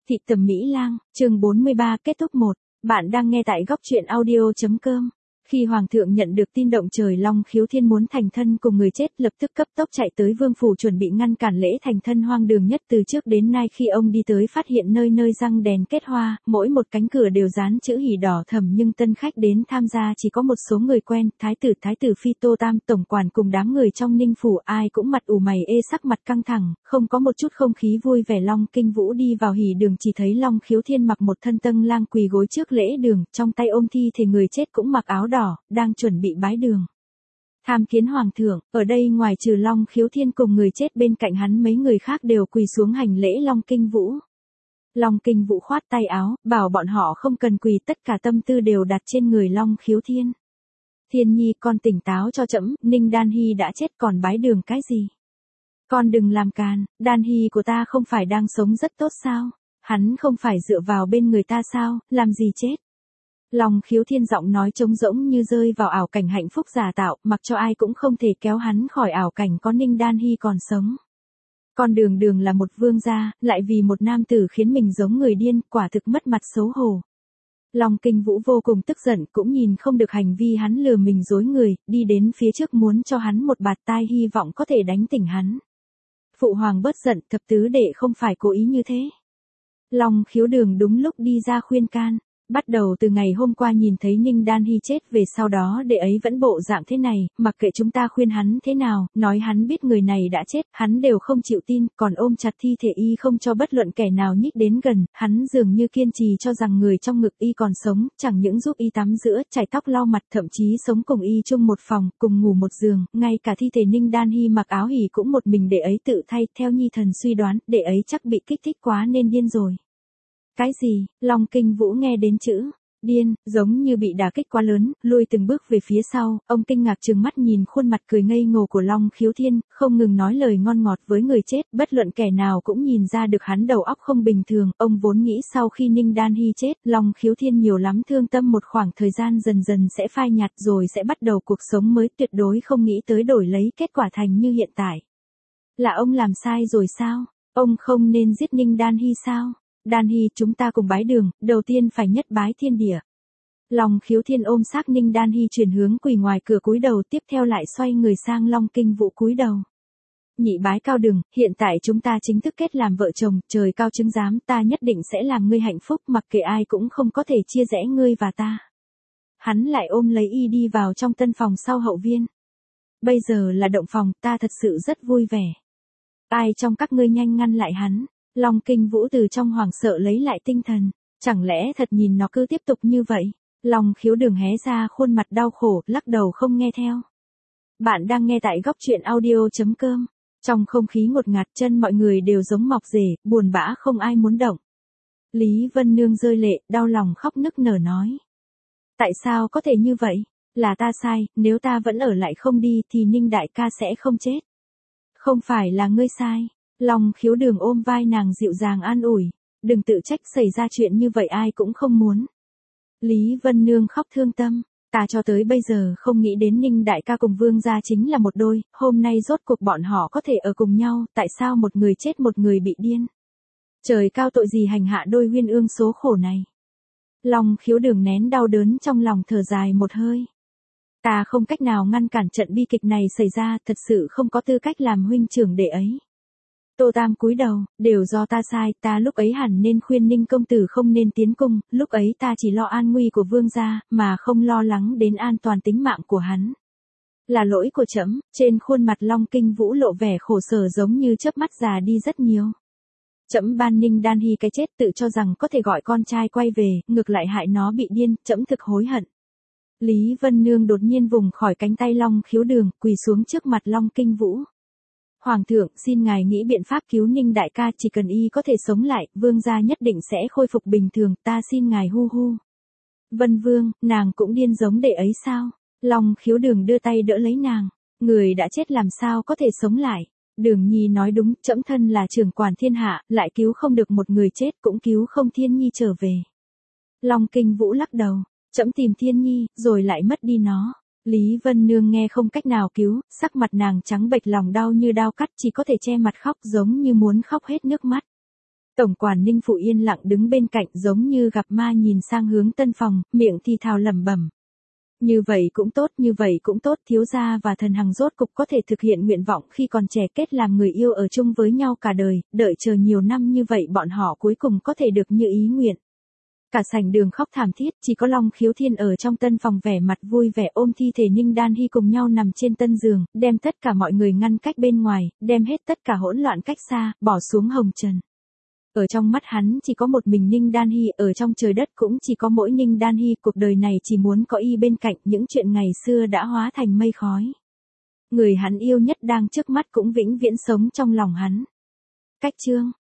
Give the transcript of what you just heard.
Thị tầm Mỹ Lang, chương 43 kết thúc 1. Bạn đang nghe tại góc truyện audio.com. Khi Hoàng thượng nhận được tin động trời Long Khiếu Thiên muốn thành thân cùng người chết, lập tức cấp tốc chạy tới vương phủ chuẩn bị ngăn cản lễ thành thân hoang đường nhất từ trước đến nay. Khi ông đi tới phát hiện nơi nơi răng đèn kết hoa, mỗi một cánh cửa đều dán chữ hỉ đỏ thẫm, nhưng tân khách đến tham gia chỉ có một số người quen, thái tử Phi Tô Tam, tổng quản cùng đám người trong Ninh phủ, ai cũng mặt ủ mày ê, sắc mặt căng thẳng, không có một chút không khí vui vẻ. Long Kinh Vũ đi vào hỉ đường chỉ thấy Long Khiếu Thiên mặc một thân tân lang quỳ gối trước lễ đường, trong tay ôm thi thể người chết cũng mặc áo đỏ, đang chuẩn bị bái đường. Tham kiến Hoàng thượng. Ở đây ngoài trừ Long Khiếu Thiên cùng người chết, bên cạnh hắn mấy người khác đều quỳ xuống hành lễ Long Kinh Vũ. Long Kinh Vũ khoát tay áo, bảo bọn họ không cần quỳ, tất cả tâm tư đều đặt trên người Long Khiếu Thiên. Thiên nhi, con tỉnh táo cho trẫm, Ninh Đan Hy đã chết còn bái đường cái gì? Con đừng làm càn, Đan Hy của ta không phải đang sống rất tốt sao? Hắn không phải dựa vào bên người ta sao, làm gì chết? Long Khiếu Thiên giọng nói trống rỗng như rơi vào ảo cảnh hạnh phúc giả tạo, mặc cho ai cũng không thể kéo hắn khỏi ảo cảnh có Ninh Đan Hy còn sống. Con đường là một vương gia, lại vì một nam tử khiến mình giống người điên, quả thực mất mặt xấu hổ. Long Kinh Vũ vô cùng tức giận, cũng nhìn không được hành vi hắn lừa mình dối người, đi đến phía trước muốn cho hắn một bạt tai, hy vọng có thể đánh tỉnh hắn. Phụ hoàng bớt giận, thập tứ đệ không phải cố ý như thế. Long Khiếu Đường đúng lúc đi ra khuyên can. Bắt đầu từ ngày hôm qua nhìn thấy Ninh Đan Hy chết về sau đó đệ ấy vẫn bộ dạng thế này, mặc kệ chúng ta khuyên hắn thế nào, nói hắn biết người này đã chết, hắn đều không chịu tin, còn ôm chặt thi thể y không cho bất luận kẻ nào nhích đến gần, hắn dường như kiên trì cho rằng người trong ngực y còn sống, chẳng những giúp y tắm rửa, chải tóc lau mặt, thậm chí sống cùng y chung một phòng, cùng ngủ một giường, ngay cả thi thể Ninh Đan Hy mặc áo hỉ cũng một mình đệ ấy tự thay. Theo nhi thần suy đoán, đệ ấy chắc bị kích thích quá nên điên rồi. Cái gì? Long Kinh Vũ nghe đến chữ điên, giống như bị đả kích quá lớn, lùi từng bước về phía sau, ông kinh ngạc trừng mắt nhìn khuôn mặt cười ngây ngô của Long Khiếu Thiên, không ngừng nói lời ngon ngọt với người chết, bất luận kẻ nào cũng nhìn ra được hắn đầu óc không bình thường. Ông vốn nghĩ sau khi Ninh Đan Hy chết, Long Khiếu Thiên nhiều lắm thương tâm một khoảng thời gian dần dần sẽ phai nhạt rồi sẽ bắt đầu cuộc sống mới, tuyệt đối không nghĩ tới đổi lấy kết quả thành như hiện tại. Là ông làm sai rồi sao? Ông không nên giết Ninh Đan Hy sao? Đan Hy, chúng ta cùng bái đường, đầu tiên phải nhất bái thiên địa. Long Khiếu Thiên ôm xác Ninh Đan Hy chuyển hướng quỳ ngoài cửa cúi đầu, tiếp theo lại xoay người sang Long Kinh Vũ cúi đầu. Nhị bái cao đường, hiện tại chúng ta chính thức kết làm vợ chồng, trời cao chứng giám, ta nhất định sẽ làm ngươi hạnh phúc, mặc kệ ai cũng không có thể chia rẽ ngươi và ta. Hắn lại ôm lấy y đi vào trong tân phòng sau hậu viên. Bây giờ là động phòng, ta thật sự rất vui vẻ. Ai trong các ngươi nhanh ngăn lại hắn. Long Kinh Vũ từ trong hoảng sợ lấy lại tinh thần, chẳng lẽ thật nhìn nó cứ tiếp tục như vậy? Long Khiếu Đường hé ra khuôn mặt đau khổ, lắc đầu không nghe theo. Bạn đang nghe tại góc truyện audio.com. Trong không khí ngột ngạt, chân mọi người đều giống mọc rễ, buồn bã không ai muốn động. Lý Vân Nương rơi lệ, đau lòng khóc nức nở nói. Tại sao có thể như vậy? Là ta sai, nếu ta vẫn ở lại không đi thì Ninh đại ca sẽ không chết. Không phải là ngươi sai. Long Khiếu Đường ôm vai nàng dịu dàng an ủi, đừng tự trách, xảy ra chuyện như vậy ai cũng không muốn. Lý Vân Nương khóc thương tâm, ta cho tới bây giờ không nghĩ đến Ninh đại ca cùng Vương gia chính là một đôi, hôm nay rốt cuộc bọn họ có thể ở cùng nhau, tại sao một người chết một người bị điên? Trời cao, tội gì hành hạ đôi huyên ương số khổ này? Long Khiếu Đường nén đau đớn trong lòng, thở dài một hơi. Ta không cách nào ngăn cản trận bi kịch này xảy ra, thật sự không có tư cách làm huynh trưởng đệ ấy. Tô Tam cúi đầu, đều do ta sai, ta lúc ấy hẳn nên khuyên Ninh công tử không nên tiến cung, lúc ấy ta chỉ lo an nguy của vương gia, mà không lo lắng đến an toàn tính mạng của hắn. Là lỗi của trẫm. Trên khuôn mặt Long Kinh Vũ lộ vẻ khổ sở giống như chớp mắt già đi rất nhiều. Trẫm ban Ninh Đan Hy cái chết, tự cho rằng có thể gọi con trai quay về, ngược lại hại nó bị điên, trẫm thực hối hận. Lý Vân Nương đột nhiên vùng khỏi cánh tay Long Khiếu Đường, quỳ xuống trước mặt Long Kinh Vũ. Hoàng thượng, xin ngài nghĩ biện pháp cứu Ninh đại ca, chỉ cần y có thể sống lại, vương gia nhất định sẽ khôi phục bình thường, ta xin ngài hu hu. Vân Vương, nàng cũng điên giống đệ ấy sao? Long Khiếu Đường đưa tay đỡ lấy nàng, người đã chết làm sao có thể sống lại? Đường Nhi nói đúng, trẫm thân là trưởng quản thiên hạ, lại cứu không được một người chết, cũng cứu không Thiên Nhi trở về. Long Kinh Vũ lắc đầu, trẫm tìm Thiên Nhi, rồi lại mất đi nó. Lý Vân Nương nghe không cách nào cứu, sắc mặt nàng trắng bệch, lòng đau như đao cắt, chỉ có thể che mặt khóc giống như muốn khóc hết nước mắt. Tổng quản Ninh Phụ yên lặng đứng bên cạnh giống như gặp ma nhìn sang hướng tân phòng, miệng thì thào lẩm bẩm. Như vậy cũng tốt, như vậy cũng tốt, thiếu gia và thần hằng rốt cục có thể thực hiện nguyện vọng khi còn trẻ kết làm người yêu ở chung với nhau cả đời, đợi chờ nhiều năm như vậy bọn họ cuối cùng có thể được như ý nguyện. Cả sảnh đường khóc thảm thiết, chỉ có Long Khiếu Thiên ở trong tân phòng vẻ mặt vui vẻ ôm thi thể Ninh Đan Hy cùng nhau nằm trên tân giường, đem tất cả mọi người ngăn cách bên ngoài, đem hết tất cả hỗn loạn cách xa, bỏ xuống hồng trần. Ở trong mắt hắn chỉ có một mình Ninh Đan Hy, ở trong trời đất cũng chỉ có mỗi Ninh Đan Hy, cuộc đời này chỉ muốn có y bên cạnh, những chuyện ngày xưa đã hóa thành mây khói. Người hắn yêu nhất đang trước mắt cũng vĩnh viễn sống trong lòng hắn. Cách chương